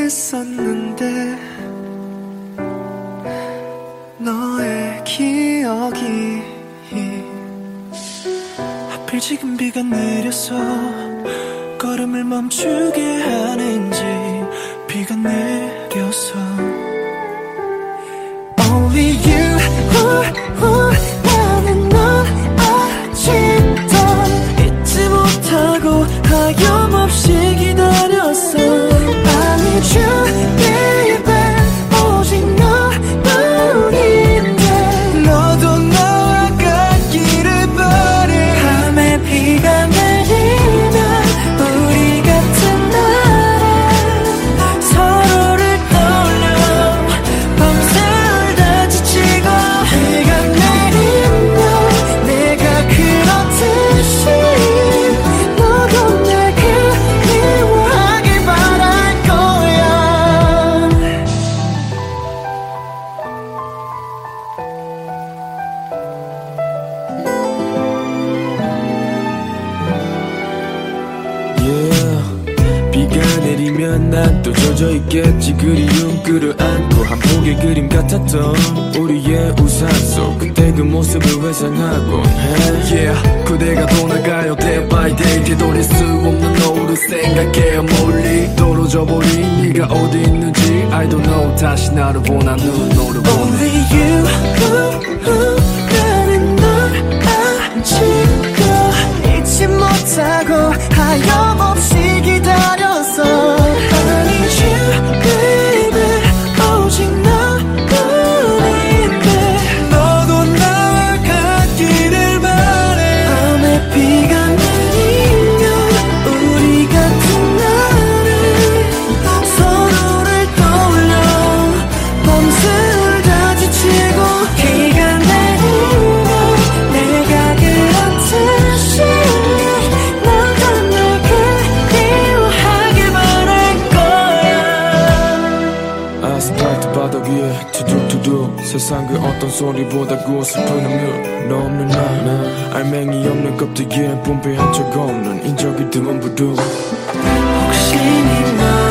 했었는데 너의 기억이 하필 지금 비가 내려서 걸음을 멈추게 하는지 비가 내려서 Only you 나는 널 아직도 잊지 못하고 하염없이 기다렸어 I need you baby 오직 너뿐인데 너도 나와 같기를 바래 밤에 비가 내리면 우리 같은 날에 서로를 떠올려 밤새 울다 지치고 비가 내리면 내가 그렇듯이 너도 날 그리워하길 바랄 거야 Yeah 비가 내리면 난 또 젖어있겠지 그리움 끌어안고 한 폭의 그림 같았던 우리의 우산 속 그때 그 모습을 회상하곤 해 Yeah 그대가 떠나가요 day by day 되돌릴 수 없는 너를 생각해 멀리 떨어져버린 네가 어디 있는지 I don't know 다시 나를 보나 눈으로 보네 Only you 나는 널 아직도 잊지 못하고 하염없이 기다렸어 I need you baby 오직 너뿐인데 너도 나와 같기를 바래 밤에 비가 내리면 우리 같은 날에 서로를 떠올려 밤새 울다 지치고 비가 내리면 내가 그렇듯이 너도 날 그리워하길 바랄 거야 아스팔트 바닥 위에 투둑투둑 세상 그 어떤 소리보다 고슬픈 음료 너 없는 날 알맹이 없는 껍데기에 뿜배한 적 없는 인적이 드문 부두 혹시 네